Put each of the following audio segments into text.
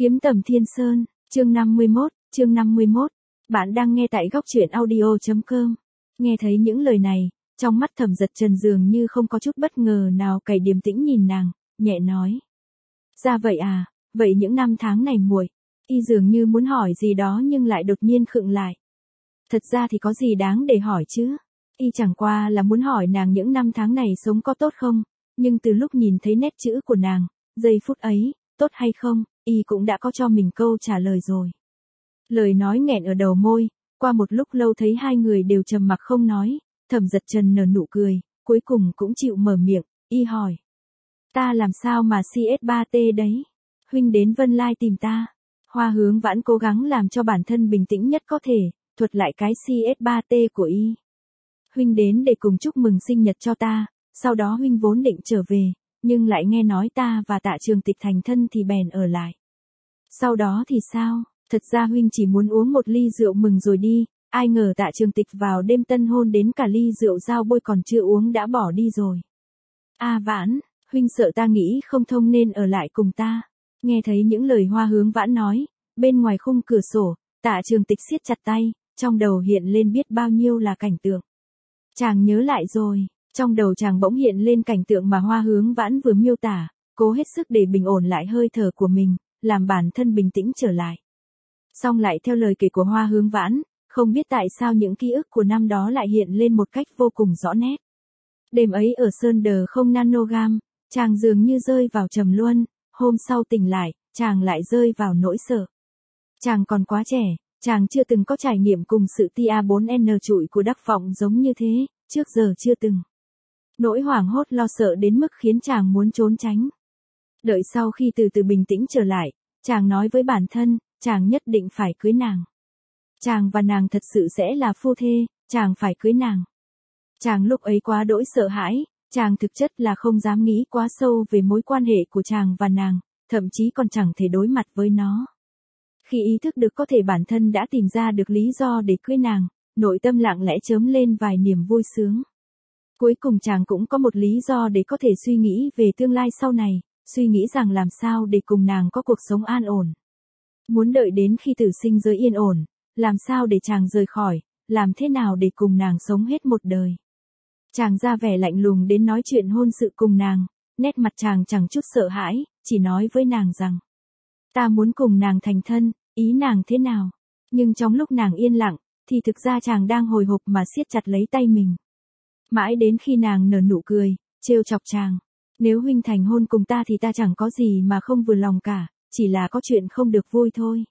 Kiếm tầm Thiên Sơn, chương 51. Bạn đang nghe tại góc truyện audio.com. Nghe thấy những lời này, trong mắt Thẩm Dật Trần dường như không có chút bất ngờ nào, cày điềm tĩnh nhìn nàng, nhẹ nói. Ra vậy à, vậy những năm tháng này muội, y dường như muốn hỏi gì đó nhưng lại đột nhiên khựng lại. Thật ra thì có gì đáng để hỏi chứ, y chẳng qua là muốn hỏi nàng những năm tháng này sống có tốt không, nhưng từ lúc nhìn thấy nét chữ của nàng, giây phút ấy, tốt hay không, y cũng đã có cho mình câu trả lời rồi. Lời nói nghẹn ở đầu môi, qua một lúc lâu thấy hai người đều trầm mặc không nói, Thẩm Dật Trần nở nụ cười, cuối cùng cũng chịu mở miệng, y hỏi. Ta làm sao mà CS3T đấy? Huynh đến Vân Lai tìm ta. Hoa Hướng Vãn cố gắng làm cho bản thân bình tĩnh nhất có thể, thuật lại cái CS3T của y. Huynh đến để cùng chúc mừng sinh nhật cho ta, sau đó huynh vốn định trở về, nhưng lại nghe nói ta và Tạ Trường Tịch thành thân thì bèn ở lại. Sau đó thì sao? Thật ra huynh chỉ muốn uống một ly rượu mừng rồi đi, ai ngờ Tạ Trường Tịch vào đêm tân hôn đến cả ly rượu dao bôi còn chưa uống đã bỏ đi rồi. Vãn, huynh sợ ta nghĩ không thông nên ở lại cùng ta. Nghe thấy những lời Hoa Hướng Vãn nói, bên ngoài khung cửa sổ, Tạ Trường Tịch siết chặt tay, trong đầu hiện lên biết bao nhiêu là cảnh tượng. Chàng nhớ lại rồi, trong đầu chàng bỗng hiện lên cảnh tượng mà Hoa Hướng Vãn vừa miêu tả, cố hết sức để bình ổn lại hơi thở của mình, làm bản thân bình tĩnh trở lại. Xong lại theo lời kể của Hoa Hướng Vãn, không biết tại sao những ký ức của năm đó lại hiện lên một cách vô cùng rõ nét. Đêm ấy ở Sơn Đờ không Nanogam, chàng dường như rơi vào trầm luân, hôm sau tỉnh lại, chàng lại rơi vào nỗi sợ. Chàng còn quá trẻ, chàng chưa từng có trải nghiệm cùng sự tia4n trụi của Đắc Vọng giống như thế, trước giờ chưa từng. Nỗi hoảng hốt lo sợ đến mức khiến chàng muốn trốn tránh. Đợi sau khi từ từ bình tĩnh trở lại, chàng nói với bản thân, chàng nhất định phải cưới nàng. Chàng và nàng thật sự sẽ là phu thê, chàng phải cưới nàng. Chàng lúc ấy quá đỗi sợ hãi, chàng thực chất là không dám nghĩ quá sâu về mối quan hệ của chàng và nàng, thậm chí còn chẳng thể đối mặt với nó. Khi ý thức được có thể bản thân đã tìm ra được lý do để cưới nàng, nội tâm lặng lẽ chớm lên vài niềm vui sướng. Cuối cùng chàng cũng có một lý do để có thể suy nghĩ về tương lai sau này, suy nghĩ rằng làm sao để cùng nàng có cuộc sống an ổn. Muốn đợi đến khi tử sinh giới yên ổn, làm sao để chàng rời khỏi, làm thế nào để cùng nàng sống hết một đời. Chàng ra vẻ lạnh lùng đến nói chuyện hôn sự cùng nàng, nét mặt chàng chẳng chút sợ hãi, chỉ nói với nàng rằng. Ta muốn cùng nàng thành thân, ý nàng thế nào? Nhưng trong lúc nàng yên lặng, thì thực ra chàng đang hồi hộp mà siết chặt lấy tay mình. Mãi đến khi nàng nở nụ cười, trêu chọc chàng. Nếu huynh thành hôn cùng ta thì ta chẳng có gì mà không vừa lòng cả, chỉ là có chuyện không được vui thôi.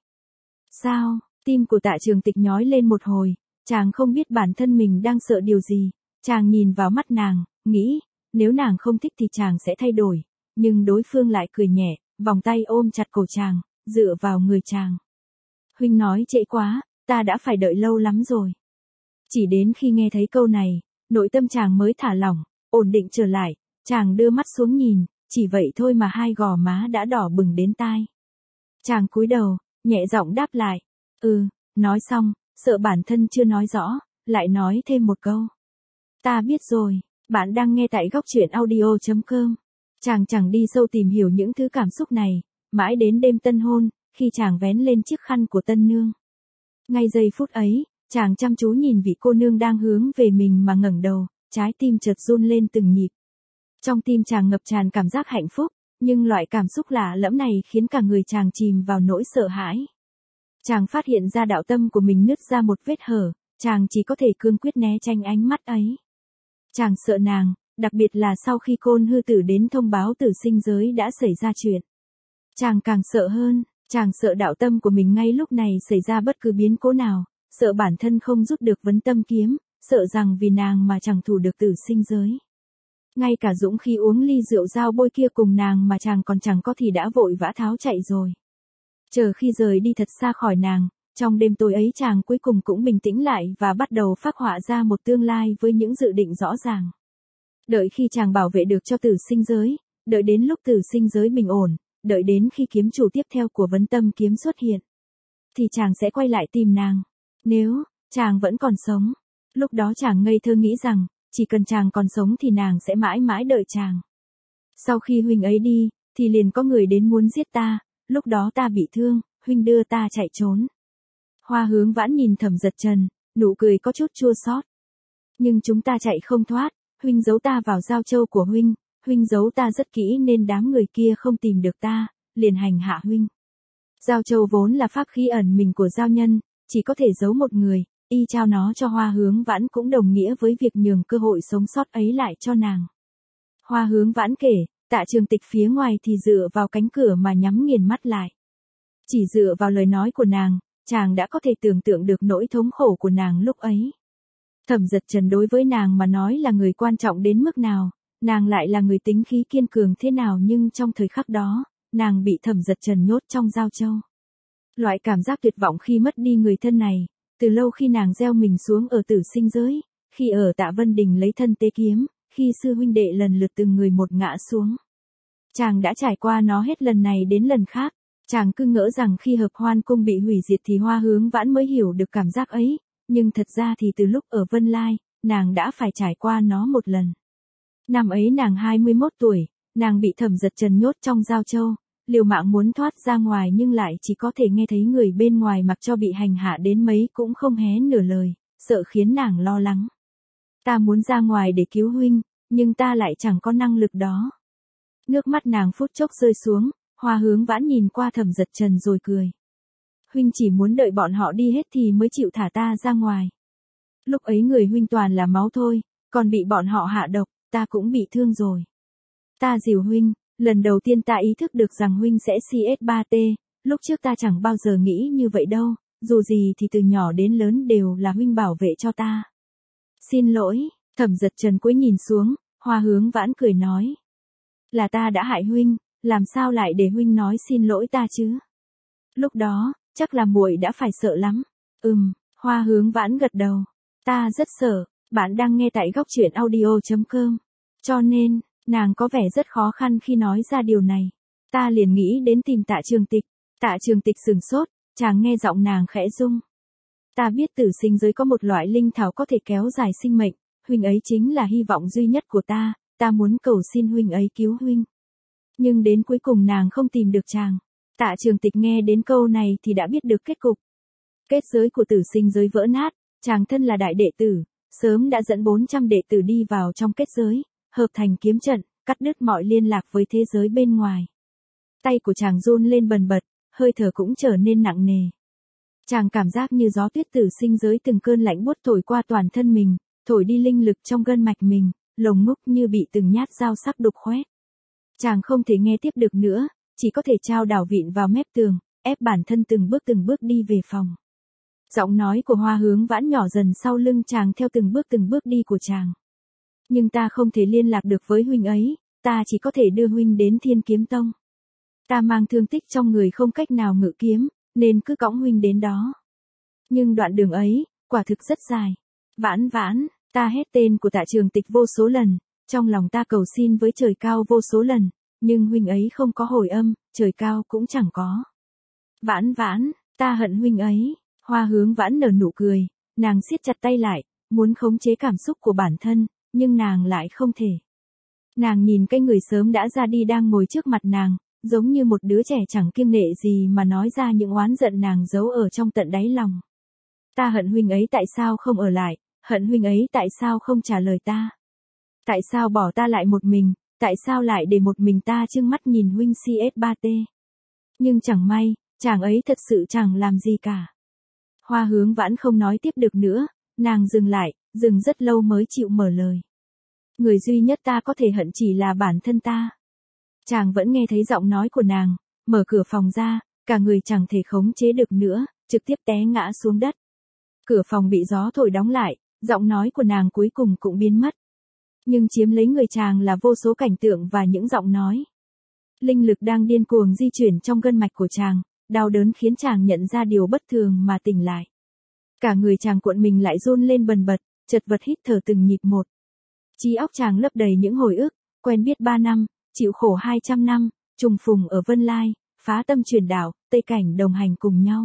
Sao? Tim của Tạ Trường Tịch nhói lên một hồi, chàng không biết bản thân mình đang sợ điều gì. Chàng nhìn vào mắt nàng, nghĩ, nếu nàng không thích thì chàng sẽ thay đổi. Nhưng đối phương lại cười nhẹ, vòng tay ôm chặt cổ chàng, dựa vào người chàng. Huynh nói trễ quá, ta đã phải đợi lâu lắm rồi. Chỉ đến khi nghe thấy câu này, nội tâm chàng mới thả lỏng, ổn định trở lại, chàng đưa mắt xuống nhìn, chỉ vậy thôi mà hai gò má đã đỏ bừng đến tai. Chàng cúi đầu, nhẹ giọng đáp lại, nói xong, sợ bản thân chưa nói rõ, lại nói thêm một câu. Ta biết rồi, bạn đang nghe tại góc truyện audio.com. Chàng chẳng đi sâu tìm hiểu những thứ cảm xúc này, mãi đến đêm tân hôn, khi chàng vén lên chiếc khăn của tân nương. Ngay giây phút ấy, chàng chăm chú nhìn vị cô nương đang hướng về mình mà ngẩng đầu, trái tim chợt run lên từng nhịp. Trong tim chàng ngập tràn cảm giác hạnh phúc, nhưng loại cảm xúc lạ lẫm này khiến cả người chàng chìm vào nỗi sợ hãi. Chàng phát hiện ra đạo tâm của mình nứt ra một vết hở, chàng chỉ có thể cương quyết né tránh ánh mắt ấy. Chàng sợ nàng, đặc biệt là sau khi Côn Hư Tử đến thông báo tử sinh giới đã xảy ra chuyện. Chàng càng sợ hơn, chàng sợ đạo tâm của mình ngay lúc này xảy ra bất cứ biến cố nào, sợ bản thân không rút được vấn tâm kiếm, sợ rằng vì nàng mà chẳng thủ được tử sinh giới. Ngay cả dũng khí uống ly rượu dao bôi kia cùng nàng mà chàng còn chẳng có thì đã vội vã tháo chạy rồi. Chờ khi rời đi thật xa khỏi nàng, trong đêm tối ấy chàng cuối cùng cũng bình tĩnh lại và bắt đầu phác họa ra một tương lai với những dự định rõ ràng. Đợi khi chàng bảo vệ được cho tử sinh giới, đợi đến lúc tử sinh giới bình ổn, đợi đến khi kiếm chủ tiếp theo của vấn tâm kiếm xuất hiện, thì chàng sẽ quay lại tìm nàng. Nếu chàng vẫn còn sống, lúc đó chàng ngây thơ nghĩ rằng, chỉ cần chàng còn sống thì nàng sẽ mãi mãi đợi chàng. Sau khi huynh ấy đi, thì liền có người đến muốn giết ta, lúc đó ta bị thương, huynh đưa ta chạy trốn. Hoa Hướng Vãn nhìn Thẩm Dật Trần, nụ cười có chút chua xót. Nhưng chúng ta chạy không thoát, huynh giấu ta vào giao châu của huynh giấu ta rất kỹ nên đám người kia không tìm được ta, liền hành hạ huynh. Giao châu vốn là pháp khí ẩn mình của giao nhân, chỉ có thể giấu một người, y trao nó cho Hoa Hướng Vãn cũng đồng nghĩa với việc nhường cơ hội sống sót ấy lại cho nàng. Hoa Hướng Vãn kể, Tạ Trường Tịch phía ngoài thì dựa vào cánh cửa mà nhắm nghiền mắt lại. Chỉ dựa vào lời nói của nàng, chàng đã có thể tưởng tượng được nỗi thống khổ của nàng lúc ấy. Thẩm Dật Trần đối với nàng mà nói là người quan trọng đến mức nào, nàng lại là người tính khí kiên cường thế nào, nhưng trong thời khắc đó, nàng bị Thẩm Dật Trần nhốt trong giao châu. Loại cảm giác tuyệt vọng khi mất đi người thân này, từ lâu khi nàng gieo mình xuống ở Tử Sinh giới, khi ở Tạ Vân Đình lấy thân tế kiếm, khi sư huynh đệ lần lượt từng người một ngã xuống. Chàng đã trải qua nó hết lần này đến lần khác, chàng cứ ngỡ rằng khi Hợp Hoan Cung bị hủy diệt thì Hoa Hướng Vãn mới hiểu được cảm giác ấy, nhưng thật ra thì từ lúc ở Vân Lai, nàng đã phải trải qua nó một lần. Năm ấy nàng 21 tuổi, nàng bị Thẩm Dật Trần nhốt trong giao châu, liều mạng muốn thoát ra ngoài nhưng lại chỉ có thể nghe thấy người bên ngoài mặc cho bị hành hạ đến mấy cũng không hé nửa lời, sợ khiến nàng lo lắng. Ta muốn ra ngoài để cứu huynh, nhưng ta lại chẳng có năng lực đó. Nước mắt nàng phút chốc rơi xuống, Hoa Hướng Vãn nhìn qua Thẩm Dật Trần rồi cười. Huynh chỉ muốn đợi bọn họ đi hết thì mới chịu thả ta ra ngoài. Lúc ấy người huynh toàn là máu thôi, còn bị bọn họ hạ độc, ta cũng bị thương rồi. Ta dìu huynh, lần đầu tiên ta ý thức được rằng huynh sẽ CS3T, lúc trước ta chẳng bao giờ nghĩ như vậy đâu, dù gì thì từ nhỏ đến lớn đều là huynh bảo vệ cho ta. Xin lỗi, Thẩm Dật Trần cúi nhìn xuống, Hoa Hướng Vãn cười nói. Là ta đã hại huynh, làm sao lại để huynh nói xin lỗi ta chứ? Lúc đó, chắc là muội đã phải sợ lắm. Hoa Hướng Vãn gật đầu. Ta rất sợ, bạn đang nghe tại góc truyện audio.com. Cho nên, nàng có vẻ rất khó khăn khi nói ra điều này. Ta liền nghĩ đến tìm Tạ Trường Tịch. Tạ Trường Tịch sừng sốt, chàng nghe giọng nàng khẽ rung. Ta biết Tử Sinh giới có một loại linh thảo có thể kéo dài sinh mệnh, huynh ấy chính là hy vọng duy nhất của ta muốn cầu xin huynh ấy cứu huynh. Nhưng đến cuối cùng nàng không tìm được chàng. Tạ Trường Tịch nghe đến câu này thì đã biết được kết cục. Kết giới của Tử Sinh giới vỡ nát, chàng thân là đại đệ tử, sớm đã dẫn 400 đệ tử đi vào trong kết giới, hợp thành kiếm trận, cắt đứt mọi liên lạc với thế giới bên ngoài. Tay của chàng run lên bần bật, hơi thở cũng trở nên nặng nề. Chàng cảm giác như gió tuyết Tử Sinh giới từng cơn lạnh buốt thổi qua toàn thân mình, thổi đi linh lực trong gân mạch mình, lồng ngực như bị từng nhát dao sắc đục khoét. Chàng không thể nghe tiếp được nữa, chỉ có thể trao đảo vịn vào mép tường, ép bản thân từng bước đi về phòng. Giọng nói của Hoa Hướng Vãn nhỏ dần sau lưng chàng theo từng bước đi của chàng. Nhưng ta không thể liên lạc được với huynh ấy, ta chỉ có thể đưa huynh đến Thiên Kiếm Tông. Ta mang thương tích trong người không cách nào ngự kiếm, nên cứ cõng huynh đến đó. Nhưng đoạn đường ấy, quả thực rất dài. Vãn Vãn, ta hét tên của Tạ Trường Tịch vô số lần, trong lòng ta cầu xin với trời cao vô số lần, nhưng huynh ấy không có hồi âm, trời cao cũng chẳng có. Vãn Vãn, ta hận huynh ấy. Hoa Hướng Vãn nở nụ cười, nàng siết chặt tay lại, muốn khống chế cảm xúc của bản thân, nhưng nàng lại không thể. Nàng nhìn cái người sớm đã ra đi đang ngồi trước mặt nàng, giống như một đứa trẻ chẳng kiêng nể gì mà nói ra những oán giận nàng giấu ở trong tận đáy lòng. Ta hận huynh ấy tại sao không ở lại, hận huynh ấy tại sao không trả lời ta. Tại sao bỏ ta lại một mình, tại sao lại để một mình ta trừng mắt nhìn huynh CS3T. Nhưng chẳng may, chàng ấy thật sự chẳng làm gì cả. Hoa Hướng Vãn không nói tiếp được nữa, nàng dừng lại, dừng rất lâu mới chịu mở lời. Người duy nhất ta có thể hận chỉ là bản thân ta. Chàng vẫn nghe thấy giọng nói của nàng, mở cửa phòng ra, cả người chẳng thể khống chế được nữa, trực tiếp té ngã xuống đất. Cửa phòng bị gió thổi đóng lại, giọng nói của nàng cuối cùng cũng biến mất. Nhưng chiếm lấy người chàng là vô số cảnh tượng và những giọng nói. Linh lực đang điên cuồng di chuyển trong gân mạch của chàng, đau đớn khiến chàng nhận ra điều bất thường mà tỉnh lại. Cả người chàng cuộn mình lại run lên bần bật, chật vật hít thở từng nhịp một. Trí óc chàng lấp đầy những hồi ức, quen biết 3 năm, chịu khổ 200 năm, trùng phùng ở Vân Lai, phá tâm truyền đạo, Tây Cảnh đồng hành cùng nhau.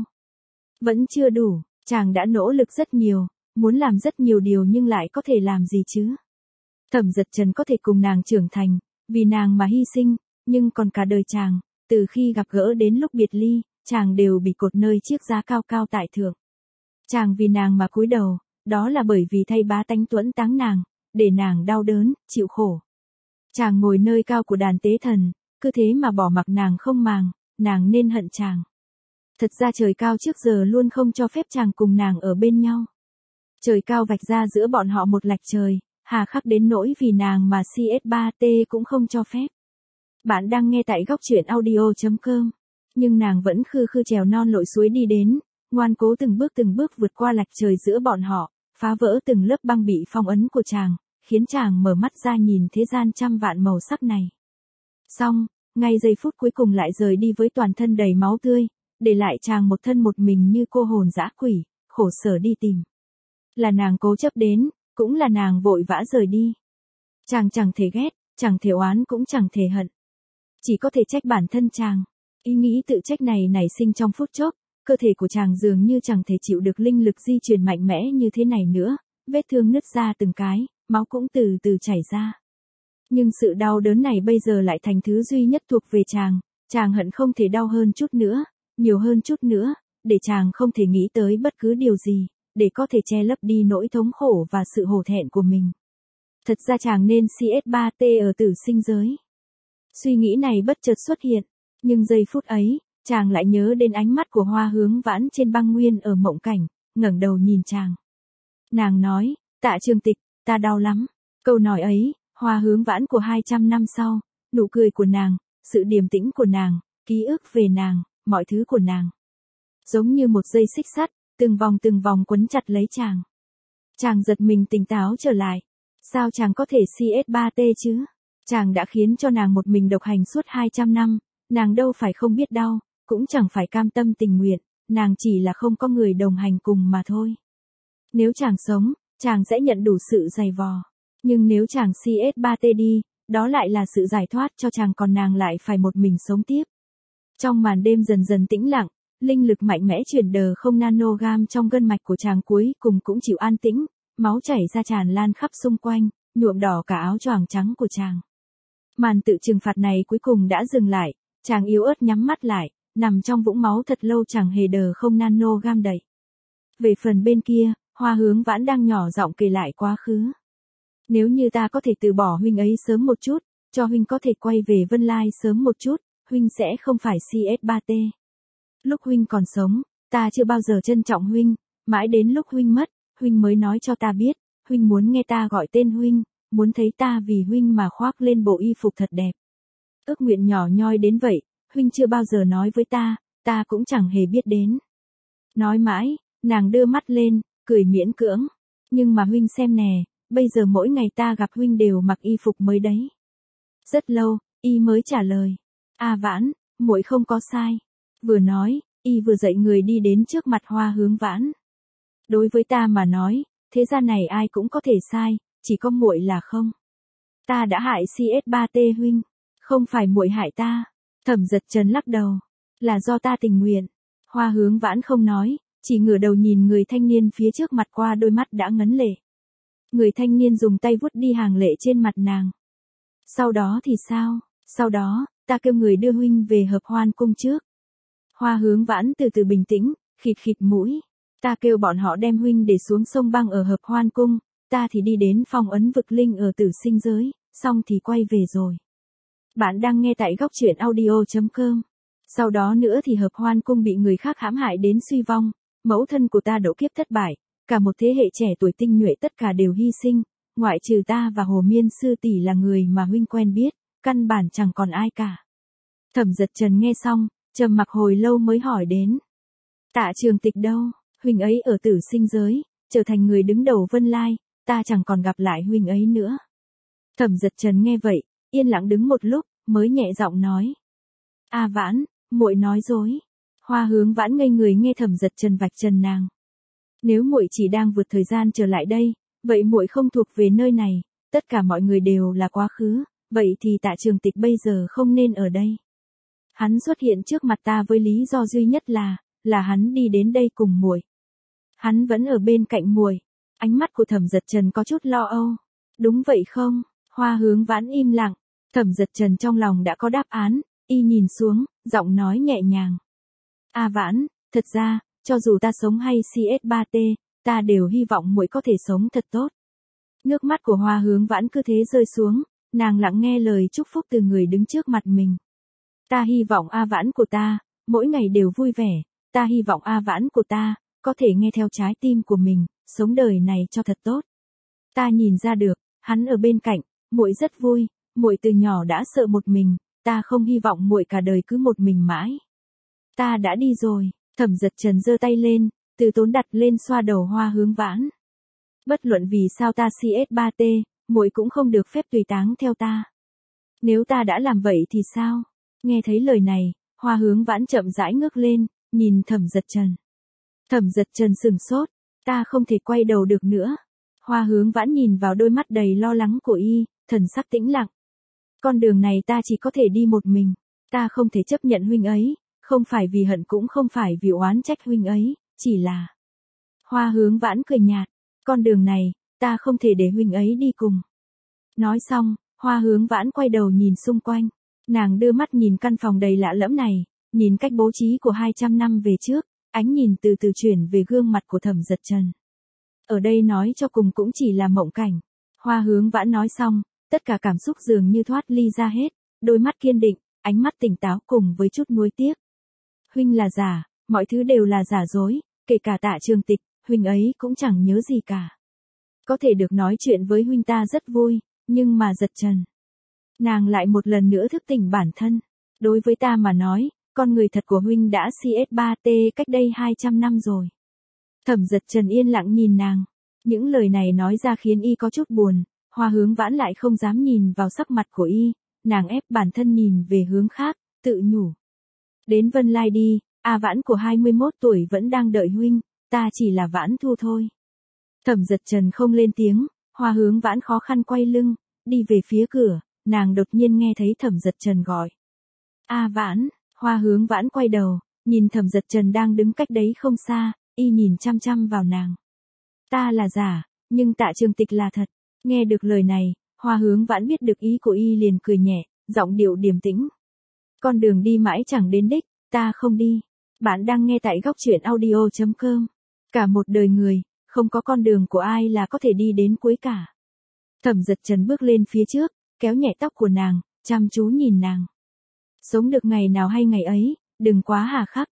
Vẫn chưa đủ, chàng đã nỗ lực rất nhiều, muốn làm rất nhiều điều nhưng lại có thể làm gì chứ? Thẩm Dật Trần có thể cùng nàng trưởng thành, vì nàng mà hy sinh, nhưng còn cả đời chàng, từ khi gặp gỡ đến lúc biệt ly, chàng đều bị cột nơi chiếc giá cao cao tại thượng. Chàng vì nàng mà cúi đầu, đó là bởi vì thay bá tánh tuẫn táng nàng, để nàng đau đớn, chịu khổ. Chàng ngồi nơi cao của đàn tế thần, cứ thế mà bỏ mặc nàng không màng, nàng nên hận chàng. Thật ra trời cao trước giờ luôn không cho phép chàng cùng nàng ở bên nhau. Trời cao vạch ra giữa bọn họ một lạch trời, hà khắc đến nỗi vì nàng mà CS3T cũng không cho phép. Bạn đang nghe tại góc truyện audio.com. Nhưng nàng vẫn khư khư trèo non lội suối đi đến, ngoan cố từng bước vượt qua lạch trời giữa bọn họ, phá vỡ từng lớp băng bị phong ấn của chàng, khiến chàng mở mắt ra nhìn thế gian trăm vạn màu sắc này. Xong, ngay giây phút cuối cùng lại rời đi với toàn thân đầy máu tươi, để lại chàng một thân một mình như cô hồn dã quỷ, khổ sở đi tìm. Là nàng cố chấp đến, cũng là nàng vội vã rời đi. Chàng chẳng thể ghét, chẳng thể oán cũng chẳng thể hận. Chỉ có thể trách bản thân chàng. Ý nghĩ tự trách này nảy sinh trong phút chốc, cơ thể của chàng dường như chẳng thể chịu được linh lực di truyền mạnh mẽ như thế này nữa, vết thương nứt ra từng cái, máu cũng từ từ chảy ra. Nhưng sự đau đớn này bây giờ lại thành thứ duy nhất thuộc về chàng hận không thể đau hơn chút nữa, nhiều hơn chút nữa, để chàng không thể nghĩ tới bất cứ điều gì, để có thể che lấp đi nỗi thống khổ và sự hổ thẹn của mình. Thật ra chàng nên CS3T ở tử sinh giới. Suy nghĩ này bất chợt xuất hiện, nhưng giây phút ấy, chàng lại nhớ đến ánh mắt của Hoa Hướng Vãn trên băng nguyên ở mộng cảnh, ngẩng đầu nhìn chàng. Nàng nói, Tạ Trường Tịch, ta đau lắm. Câu nói ấy, Hoa Hướng Vãn của 200 năm sau, nụ cười của nàng, sự điềm tĩnh của nàng, ký ức về nàng, mọi thứ của nàng. Giống như một dây xích sắt, từng vòng quấn chặt lấy chàng. Chàng giật mình tỉnh táo trở lại. Sao chàng có thể CS3T chứ? Chàng đã khiến cho nàng một mình độc hành suốt 200 năm, nàng đâu phải không biết đau, cũng chẳng phải cam tâm tình nguyện, nàng chỉ là không có người đồng hành cùng mà thôi. Nếu chàng sống, chàng sẽ nhận đủ sự dày vò. Nhưng nếu chàng CS3T đi, đó lại là sự giải thoát cho chàng, còn nàng lại phải một mình sống tiếp. Trong màn đêm dần dần tĩnh lặng, linh lực mạnh mẽ truyền đờ không nanogam trong gân mạch của chàng cuối cùng cũng chịu an tĩnh, máu chảy ra tràn lan khắp xung quanh, nhuộm đỏ cả áo choàng trắng của chàng. Màn tự trừng phạt này cuối cùng đã dừng lại, chàng yếu ớt nhắm mắt lại, nằm trong vũng máu thật lâu chẳng hề đờ không nanogam đậy. Về phần bên kia, Hoa Hướng Vãn đang nhỏ giọng kể lại quá khứ. Nếu như ta có thể từ bỏ huynh ấy sớm một chút, cho huynh có thể quay về Vân Lai sớm một chút, huynh sẽ không phải CS3T. Lúc huynh còn sống, ta chưa bao giờ trân trọng huynh, mãi đến lúc huynh mất, huynh mới nói cho ta biết, huynh muốn nghe ta gọi tên huynh, muốn thấy ta vì huynh mà khoác lên bộ y phục thật đẹp. Ước nguyện nhỏ nhoi đến vậy, huynh chưa bao giờ nói với ta cũng chẳng hề biết đến. Nói mãi, nàng đưa mắt lên, cười miễn cưỡng. Nhưng mà huynh xem nè, bây giờ mỗi ngày ta gặp huynh đều mặc y phục mới đấy. Rất lâu, y mới trả lời. Vãn, muội không có sai. Vừa nói, y vừa dậy người đi đến trước mặt Hoa Hướng Vãn. Đối với ta mà nói, thế gian này ai cũng có thể sai, chỉ có muội là không. Ta đã hại CS3T huynh, không phải muội hại ta. Thẩm Dật Trần lắc đầu, là do ta tình nguyện. Hoa Hướng Vãn không nói, chỉ ngửa đầu nhìn người thanh niên phía trước mặt qua đôi mắt đã ngấn lệ. Người thanh niên dùng tay vuốt đi hàng lệ trên mặt nàng. Sau đó thì sao? Sau đó, ta kêu người đưa huynh về Hợp Hoan cung trước. Hoa Hướng Vãn từ từ bình tĩnh, khịt khịt mũi. Ta kêu bọn họ đem huynh để xuống sông băng ở Hợp Hoan cung, ta thì đi đến phong ấn vực linh ở tử sinh giới, xong thì quay về rồi. Bạn đang nghe tại góc truyện audio.com. Sau đó nữa thì Hợp Hoan cung bị người khác hãm hại đến suy vong, mẫu thân của ta độ kiếp thất bại, cả một thế hệ trẻ tuổi tinh nhuệ tất cả đều hy sinh, ngoại trừ ta và Hồ Miên sư tỷ là người mà huynh quen biết, căn bản chẳng còn ai cả. Thẩm Dật Trần nghe xong, trầm mặc hồi lâu mới hỏi đến. Tạ Trường Tịch đâu? Huynh ấy ở tử sinh giới, trở thành người đứng đầu Vân Lai, ta chẳng còn gặp lại huynh ấy nữa. Thẩm Dật Trần nghe vậy, yên lặng đứng một lúc, mới nhẹ giọng nói. Vãn, muội nói dối. Hoa Hướng Vãn ngây người nghe Thẩm Dật Trần vạch trần nàng. Nếu muội chỉ đang vượt thời gian trở lại đây, vậy muội không thuộc về nơi này, tất cả mọi người đều là quá khứ, vậy thì Tạ Trường Tịch bây giờ không nên ở đây. Hắn xuất hiện trước mặt ta với lý do duy nhất là hắn đi đến đây cùng muội. Hắn vẫn ở bên cạnh muội. Ánh mắt của Thẩm Dật Trần có chút lo âu. Đúng vậy không? Hoa Hướng Vãn im lặng. Thẩm Dật Trần trong lòng đã có đáp án, y nhìn xuống, giọng nói nhẹ nhàng. A Vãn, thật ra, cho dù ta sống hay CS3T, ta đều hy vọng muội có thể sống thật tốt. Nước mắt của Hoa Hướng Vãn cứ thế rơi xuống, nàng lặng nghe lời chúc phúc từ người đứng trước mặt mình. Ta hy vọng A Vãn của ta, mỗi ngày đều vui vẻ, ta hy vọng A Vãn của ta, có thể nghe theo trái tim của mình, sống đời này cho thật tốt. Ta nhìn ra được, hắn ở bên cạnh, muội rất vui, muội từ nhỏ đã sợ một mình, ta không hy vọng muội cả đời cứ một mình mãi. Ta đã đi rồi, Thẩm Dật Trần giơ tay lên, từ tốn đặt lên xoa đầu Hoa Hướng Vãn. Bất luận vì sao ta CS3T, muội cũng không được phép tùy táng theo ta. Nếu ta đã làm vậy thì sao? Nghe thấy lời này, Hoa Hướng Vãn chậm rãi ngước lên, nhìn Thẩm Dật Trần. Thẩm Dật Trần sừng sốt, ta không thể quay đầu được nữa. Hoa Hướng Vãn nhìn vào đôi mắt đầy lo lắng của y, thần sắc tĩnh lặng. Con đường này ta chỉ có thể đi một mình, ta không thể chấp nhận huynh ấy, không phải vì hận cũng không phải vì oán trách huynh ấy, chỉ là... Hoa Hướng Vãn cười nhạt, con đường này, ta không thể để huynh ấy đi cùng. Nói xong, Hoa Hướng Vãn quay đầu nhìn xung quanh, nàng đưa mắt nhìn căn phòng đầy lạ lẫm này, nhìn cách bố trí của 200 năm về trước, ánh nhìn từ từ chuyển về gương mặt của Thẩm Dật Trần. Ở đây nói cho cùng cũng chỉ là mộng cảnh. Hoa Hướng Vãn nói xong, tất cả cảm xúc dường như thoát ly ra hết, đôi mắt kiên định, ánh mắt tỉnh táo cùng với chút nuối tiếc. Huynh là giả, mọi thứ đều là giả dối, kể cả Tạ Trường Tịch, huynh ấy cũng chẳng nhớ gì cả. Có thể được nói chuyện với huynh ta rất vui, nhưng mà Dật Trần. Nàng lại một lần nữa thức tỉnh bản thân. Đối với ta mà nói, con người thật của huynh đã CS3T cách đây 200 năm rồi. Thẩm Dật Trần yên lặng nhìn nàng. Những lời này nói ra khiến y có chút buồn, Hoa Hướng Vãn lại không dám nhìn vào sắc mặt của y, nàng ép bản thân nhìn về hướng khác, tự nhủ. Đến Vân Lai đi, A Vãn của 21 tuổi vẫn đang đợi huynh, ta chỉ là Vãn Thu thôi. Thẩm Dật Trần không lên tiếng, Hoa Hướng Vãn khó khăn quay lưng, đi về phía cửa, nàng đột nhiên nghe thấy Thẩm Dật Trần gọi. A Vãn, Hoa Hướng Vãn quay đầu, nhìn Thẩm Dật Trần đang đứng cách đấy không xa, y nhìn chăm chăm vào nàng. Ta là giả, nhưng Tạ Trường Tịch là thật. Nghe được lời này, Hoa Hướng Vãn biết được ý của y liền cười nhẹ, giọng điệu điềm tĩnh. Con đường đi mãi chẳng đến đích, ta không đi. Bạn đang nghe tại góc truyện audio.com. Cả một đời người, không có con đường của ai là có thể đi đến cuối cả. Thẩm Dật Trần bước lên phía trước, kéo nhẹ tóc của nàng, chăm chú nhìn nàng. Sống được ngày nào hay ngày ấy, đừng quá hà khắc.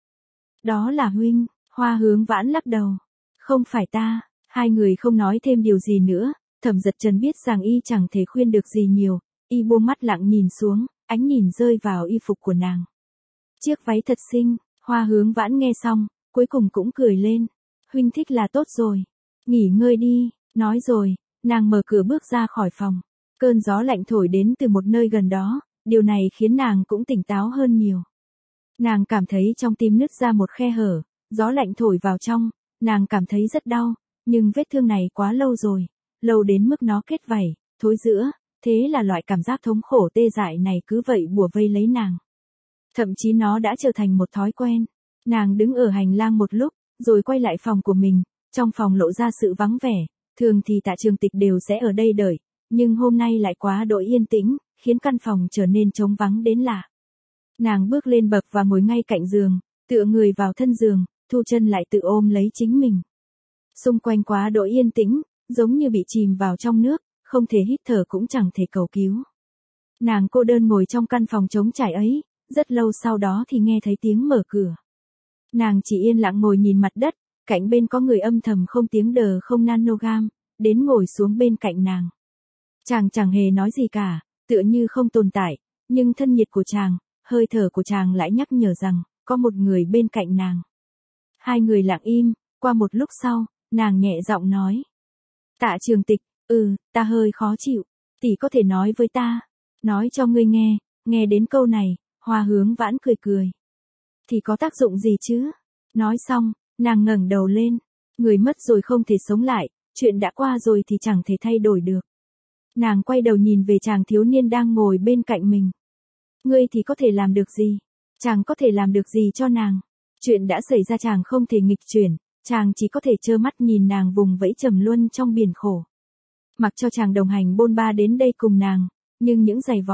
Đó là huynh, Hoa Hướng Vãn lắc đầu. Không phải ta, hai người không nói thêm điều gì nữa, Thẩm Dật Trần biết rằng y chẳng thể khuyên được gì nhiều, y buông mắt lặng nhìn xuống, ánh nhìn rơi vào y phục của nàng. Chiếc váy thật xinh, Hoa Hướng Vãn nghe xong, cuối cùng cũng cười lên. Huynh thích là tốt rồi, nghỉ ngơi đi, nói rồi, nàng mở cửa bước ra khỏi phòng. Cơn gió lạnh thổi đến từ một nơi gần đó, điều này khiến nàng cũng tỉnh táo hơn nhiều. Nàng cảm thấy trong tim nứt ra một khe hở, gió lạnh thổi vào trong, nàng cảm thấy rất đau, nhưng vết thương này quá lâu rồi, lâu đến mức nó kết vảy, thối rữa, thế là loại cảm giác thống khổ tê dại này cứ vậy bủa vây lấy nàng. Thậm chí nó đã trở thành một thói quen. Nàng đứng ở hành lang một lúc, rồi quay lại phòng của mình, trong phòng lộ ra sự vắng vẻ, thường thì Tạ Trường Tịch đều sẽ ở đây đợi, nhưng hôm nay lại quá đỗi yên tĩnh, khiến căn phòng trở nên trống vắng đến lạ. Nàng bước lên bậc và ngồi ngay cạnh giường, tựa người vào thân giường, thu chân lại tự ôm lấy chính mình. Xung quanh quá đỗi yên tĩnh, giống như bị chìm vào trong nước, không thể hít thở cũng chẳng thể cầu cứu. Nàng cô đơn ngồi trong căn phòng trống trải ấy, rất lâu sau đó thì nghe thấy tiếng mở cửa. Nàng chỉ yên lặng ngồi nhìn mặt đất, cạnh bên có người âm thầm không tiếng đờ không nanogam, đến ngồi xuống bên cạnh nàng. Chàng chẳng hề nói gì cả, tựa như không tồn tại, nhưng thân nhiệt của chàng, hơi thở của chàng lại nhắc nhở rằng, có một người bên cạnh nàng. Hai người lặng im, qua một lúc sau, nàng nhẹ giọng nói. Tạ Trường Tịch, ta hơi khó chịu, tỷ có thể nói với ta, nói cho ngươi nghe đến câu này, Hoa Hướng Vãn cười cười. Thì có tác dụng gì chứ? Nói xong, nàng ngẩng đầu lên, người mất rồi không thể sống lại, chuyện đã qua rồi thì chẳng thể thay đổi được. Nàng quay đầu nhìn về chàng thiếu niên đang ngồi bên cạnh mình. Ngươi thì có thể làm được gì? Chàng có thể làm được gì cho nàng? Chuyện đã xảy ra chàng không thể nghịch chuyển, chàng chỉ có thể trơ mắt nhìn nàng vùng vẫy trầm luân trong biển khổ. Mặc cho chàng đồng hành bôn ba đến đây cùng nàng, nhưng những giày vò,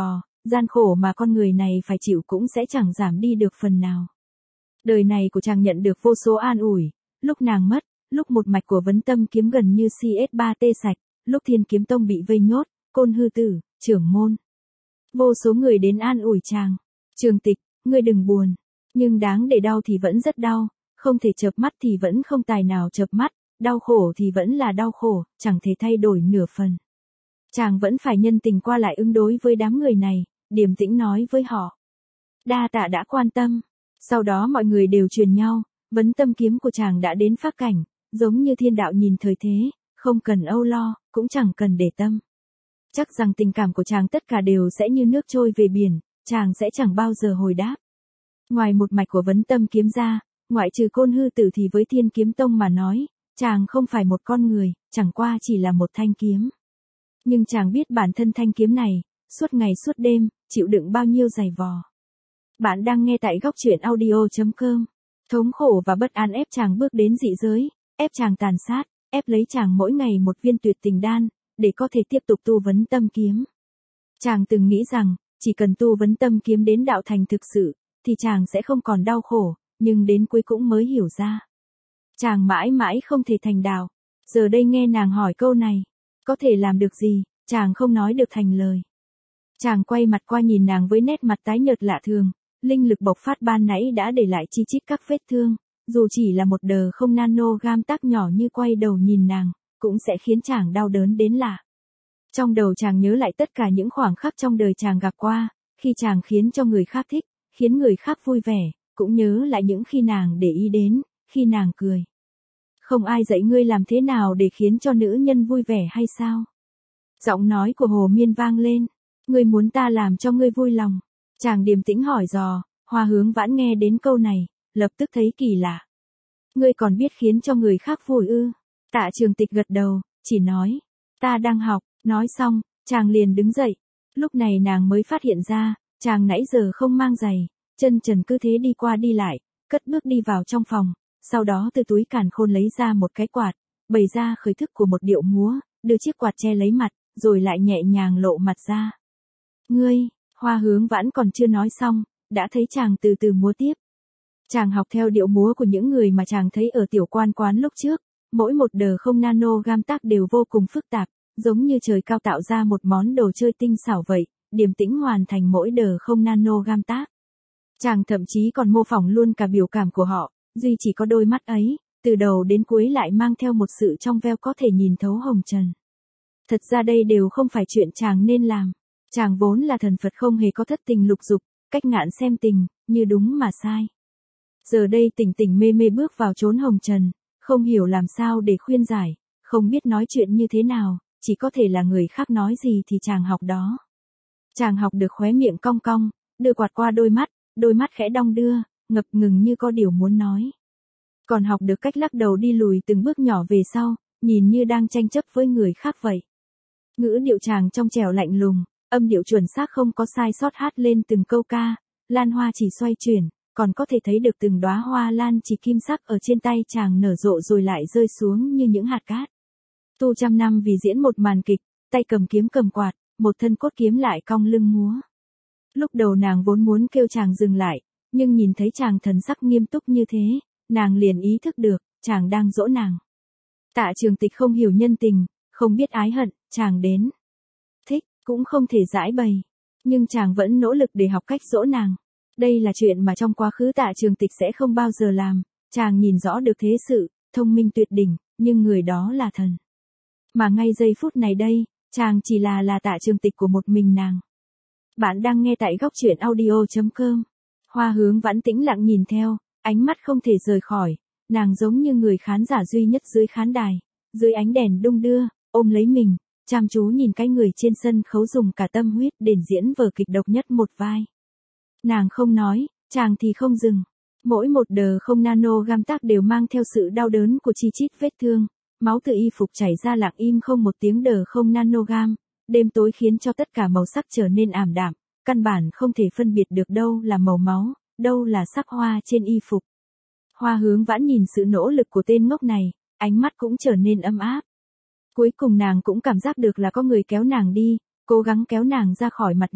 gian khổ mà con người này phải chịu cũng sẽ chẳng giảm đi được phần nào. Đời này của chàng nhận được vô số an ủi, lúc nàng mất, lúc một mạch của Vấn Tâm Kiếm gần như CS3T sạch, lúc Thiên Kiếm Tông bị vây nhốt, Côn Hư Tử, trưởng môn. Vô số người đến an ủi chàng. Trường Tịch, ngươi đừng buồn. Nhưng đáng để đau thì vẫn rất đau, không thể chợp mắt thì vẫn không tài nào chợp mắt, đau khổ thì vẫn là đau khổ, chẳng thể thay đổi nửa phần. Chàng vẫn phải nhân tình qua lại ứng đối với đám người này, điềm tĩnh nói với họ. Đa tạ đã quan tâm. Sau đó mọi người đều truyền nhau, Vấn Tâm Kiếm của chàng đã đến phác cảnh, giống như thiên đạo nhìn thời thế, không cần âu lo, cũng chẳng cần để tâm. Chắc rằng tình cảm của chàng tất cả đều sẽ như nước trôi về biển, chàng sẽ chẳng bao giờ hồi đáp. Ngoài một mạch của Vấn Tâm Kiếm ra, ngoại trừ Côn Hư Tử thì với Thiên Kiếm Tông mà nói, chàng không phải một con người, chẳng qua chỉ là một thanh kiếm. Nhưng chàng biết bản thân thanh kiếm này, suốt ngày suốt đêm, chịu đựng bao nhiêu giày vò. Bạn đang nghe tại góc truyện audio.com. Thống khổ và bất an ép chàng bước đến dị giới, ép chàng tàn sát, ép lấy chàng mỗi ngày một viên tuyệt tình đan, để có thể tiếp tục tu Vấn Tâm Kiếm. Chàng từng nghĩ rằng, chỉ cần tu Vấn Tâm Kiếm đến đạo thành thực sự, thì chàng sẽ không còn đau khổ, nhưng đến cuối cũng mới hiểu ra. Chàng mãi mãi không thể thành đạo. Giờ đây nghe nàng hỏi câu này, có thể làm được gì, chàng không nói được thành lời. Chàng quay mặt qua nhìn nàng với nét mặt tái nhợt lạ thường, linh lực bộc phát ban nãy đã để lại chi chít các vết thương, dù chỉ là một đờ không nanogram tác nhỏ như quay đầu nhìn nàng, cũng sẽ khiến chàng đau đớn đến lạ. Trong đầu chàng nhớ lại tất cả những khoảng khắc trong đời chàng gặp qua, khi chàng khiến cho người khác thích, khiến người khác vui vẻ, cũng nhớ lại những khi nàng để ý đến, khi nàng cười. Không ai dạy ngươi làm thế nào để khiến cho nữ nhân vui vẻ hay sao? Giọng nói của Hồ Miên vang lên. Ngươi muốn ta làm cho ngươi vui lòng. Chàng điềm tĩnh hỏi dò, Hoa Hướng Vãn nghe đến câu này, lập tức thấy kỳ lạ. Ngươi còn biết khiến cho người khác vui ư? Tạ Trường Tịch gật đầu, chỉ nói, ta đang học, nói xong, chàng liền đứng dậy. Lúc này nàng mới phát hiện ra, chàng nãy giờ không mang giày, chân trần cứ thế đi qua đi lại, cất bước đi vào trong phòng, sau đó từ túi càn khôn lấy ra một cái quạt, bày ra khởi thức của một điệu múa, đưa chiếc quạt che lấy mặt, rồi lại nhẹ nhàng lộ mặt ra. Ngươi, Hoa Hướng Vãn còn chưa nói xong, đã thấy chàng từ từ múa tiếp. Chàng học theo điệu múa của những người mà chàng thấy ở tiểu quan quán lúc trước, mỗi một đờ không nanogram tác đều vô cùng phức tạp, giống như trời cao tạo ra một món đồ chơi tinh xảo vậy, điềm tĩnh hoàn thành mỗi đờ không nanogram tác. Chàng thậm chí còn mô phỏng luôn cả biểu cảm của họ, duy chỉ có đôi mắt ấy, từ đầu đến cuối lại mang theo một sự trong veo có thể nhìn thấu hồng trần. Thật ra đây đều không phải chuyện chàng nên làm. Chàng vốn là thần Phật không hề có thất tình lục dục, cách ngạn xem tình, như đúng mà sai. Giờ đây tỉnh tỉnh mê mê bước vào chốn hồng trần, không hiểu làm sao để khuyên giải, không biết nói chuyện như thế nào, chỉ có thể là người khác nói gì thì chàng học đó. Chàng học được khóe miệng cong cong, đưa quạt qua đôi mắt khẽ đong đưa, ngập ngừng như có điều muốn nói. Còn học được cách lắc đầu đi lùi từng bước nhỏ về sau, nhìn như đang tranh chấp với người khác vậy. Ngữ điệu chàng trong trẻo lạnh lùng, âm điệu chuẩn xác không có sai sót hát lên từng câu ca, lan hoa chỉ xoay chuyển, còn có thể thấy được từng đóa hoa lan chỉ kim sắc ở trên tay chàng nở rộ rồi lại rơi xuống như những hạt cát. Tu trăm năm vì diễn một màn kịch, tay cầm kiếm cầm quạt, một thân cốt kiếm lại cong lưng múa. Lúc đầu nàng vốn muốn kêu chàng dừng lại, nhưng nhìn thấy chàng thần sắc nghiêm túc như thế, nàng liền ý thức được, chàng đang dỗ nàng. Tạ Trường Tịch không hiểu nhân tình, không biết ái hận, chàng đến. Thích, cũng không thể giải bày. Nhưng chàng vẫn nỗ lực để học cách dỗ nàng. Đây là chuyện mà trong quá khứ Tạ Trường Tịch sẽ không bao giờ làm, chàng nhìn rõ được thế sự, thông minh tuyệt đỉnh, nhưng người đó là thần. Mà ngay giây phút này đây, chàng chỉ là Tạ Trường Tịch của một mình nàng. Bạn đang nghe tại góc truyện audio.com. Hoa Hướng Vãn tĩnh lặng nhìn theo, ánh mắt không thể rời khỏi, nàng giống như người khán giả duy nhất dưới khán đài, dưới ánh đèn đung đưa, ôm lấy mình, chăm chú nhìn cái người trên sân khấu dùng cả tâm huyết để diễn vở kịch độc nhất một vai. Nàng không nói, chàng thì không dừng. Mỗi một đờ không nanogram tác đều mang theo sự đau đớn của chi chít vết thương, máu từ y phục chảy ra lặng im không một tiếng đờ không nanogram. Đêm tối khiến cho tất cả màu sắc trở nên ảm đạm, căn bản không thể phân biệt được đâu là màu máu, đâu là sắc hoa trên y phục. Hoa Hướng Vãn nhìn sự nỗ lực của tên ngốc này, ánh mắt cũng trở nên ấm áp. Cuối cùng nàng cũng cảm giác được là có người kéo nàng đi, cố gắng kéo nàng ra khỏi mặt nước,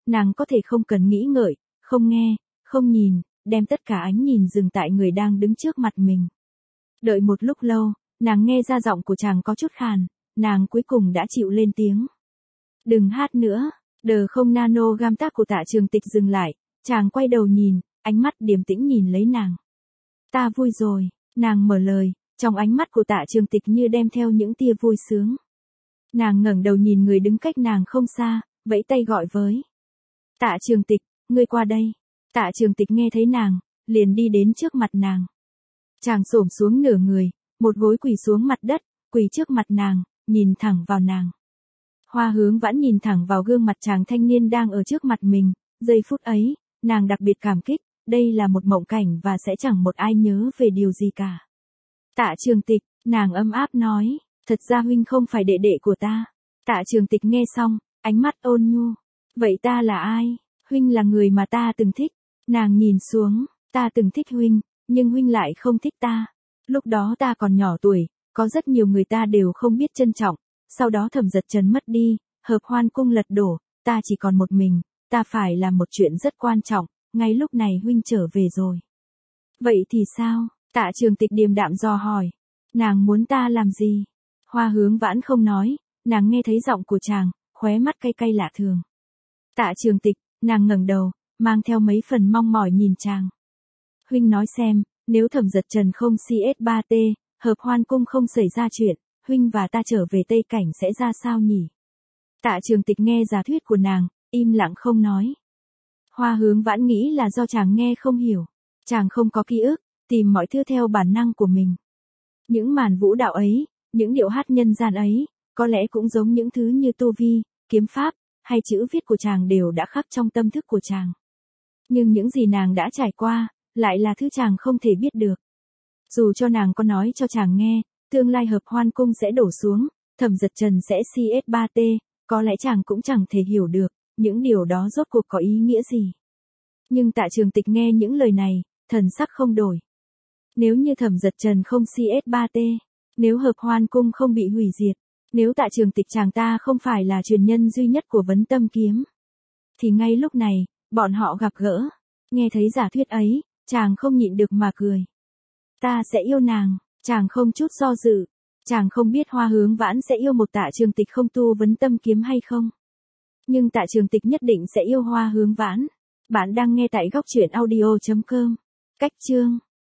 nàng có thể không cần nghĩ ngợi, không nghe, không nhìn, đem tất cả ánh nhìn dừng tại người đang đứng trước mặt mình. Đợi một lúc lâu, nàng nghe ra giọng của chàng có chút khàn, nàng cuối cùng đã chịu lên tiếng. Đừng hát nữa, đờ không nano gam tác của Tạ Trường Tịch dừng lại, chàng quay đầu nhìn, ánh mắt điềm tĩnh nhìn lấy nàng. Ta vui rồi, nàng mở lời, trong ánh mắt của Tạ Trường Tịch như đem theo những tia vui sướng. Nàng ngẩng đầu nhìn người đứng cách nàng không xa, vẫy tay gọi với. Tạ Trường Tịch, ngươi qua đây. Tạ Trường Tịch nghe thấy nàng, liền đi đến trước mặt nàng. Chàng xổm xuống nửa người, một gối quỳ xuống mặt đất, quỳ trước mặt nàng, nhìn thẳng vào nàng. Hoa Hướng Vãn nhìn thẳng vào gương mặt chàng thanh niên đang ở trước mặt mình, giây phút ấy, nàng đặc biệt cảm kích, đây là một mộng cảnh và sẽ chẳng một ai nhớ về điều gì cả. Tạ Trường Tịch, nàng ấm áp nói, thật ra huynh không phải đệ đệ của ta. Tạ Trường Tịch nghe xong, ánh mắt ôn nhu. Vậy ta là ai? Huynh là người mà ta từng thích. Nàng nhìn xuống, ta từng thích huynh, nhưng huynh lại không thích ta. Lúc đó ta còn nhỏ tuổi, có rất nhiều người ta đều không biết trân trọng. Sau đó Thẩm Dật Trần mất đi, Hợp Hoan cung lật đổ, ta chỉ còn một mình, ta phải làm một chuyện rất quan trọng, ngay lúc này huynh trở về rồi. Vậy thì sao? Tạ Trường Tịch điềm đạm dò hỏi. Nàng muốn ta làm gì? Hoa Hướng Vãn không nói, nàng nghe thấy giọng của chàng, khóe mắt cay cay lạ thường. Tạ Trường Tịch, nàng ngẩng đầu, mang theo mấy phần mong mỏi nhìn chàng. Huynh nói xem, nếu Thẩm Dật Trần không CS3T, Hợp Hoan cung không xảy ra chuyện, huynh và ta trở về Tây Cảnh sẽ ra sao nhỉ? Tạ Trường Tịch nghe giả thuyết của nàng, im lặng không nói. Hoa Hướng Vãn nghĩ là do chàng nghe không hiểu, chàng không có ký ức, tìm mọi thứ theo bản năng của mình. Những màn vũ đạo ấy, những điệu hát nhân gian ấy, có lẽ cũng giống những thứ như tô vi, kiếm pháp, hay chữ viết của chàng đều đã khắc trong tâm thức của chàng. Nhưng những gì nàng đã trải qua, lại là thứ chàng không thể biết được. Dù cho nàng có nói cho chàng nghe, tương lai Hợp Hoan cung sẽ đổ xuống, Thẩm Dật Trần sẽ CS3T, có lẽ chàng cũng chẳng thể hiểu được, những điều đó rốt cuộc có ý nghĩa gì. Nhưng Tạ Trường Tịch nghe những lời này, thần sắc không đổi. Nếu như Thẩm Dật Trần không CS3T, nếu Hợp Hoan cung không bị hủy diệt, nếu Tạ Trường Tịch chàng ta không phải là truyền nhân duy nhất của Vấn Tâm kiếm, thì ngay lúc này, bọn họ gặp gỡ. Nghe thấy giả thuyết ấy, chàng không nhịn được mà cười. Ta sẽ yêu nàng, chàng không chút do dự. Chàng không biết Hoa Hướng Vãn sẽ yêu một Tạ Trường Tịch không tu Vấn Tâm kiếm hay không. Nhưng Tạ Trường Tịch nhất định sẽ yêu Hoa Hướng Vãn. Bạn đang nghe tại góc truyện audio.com. Cách chương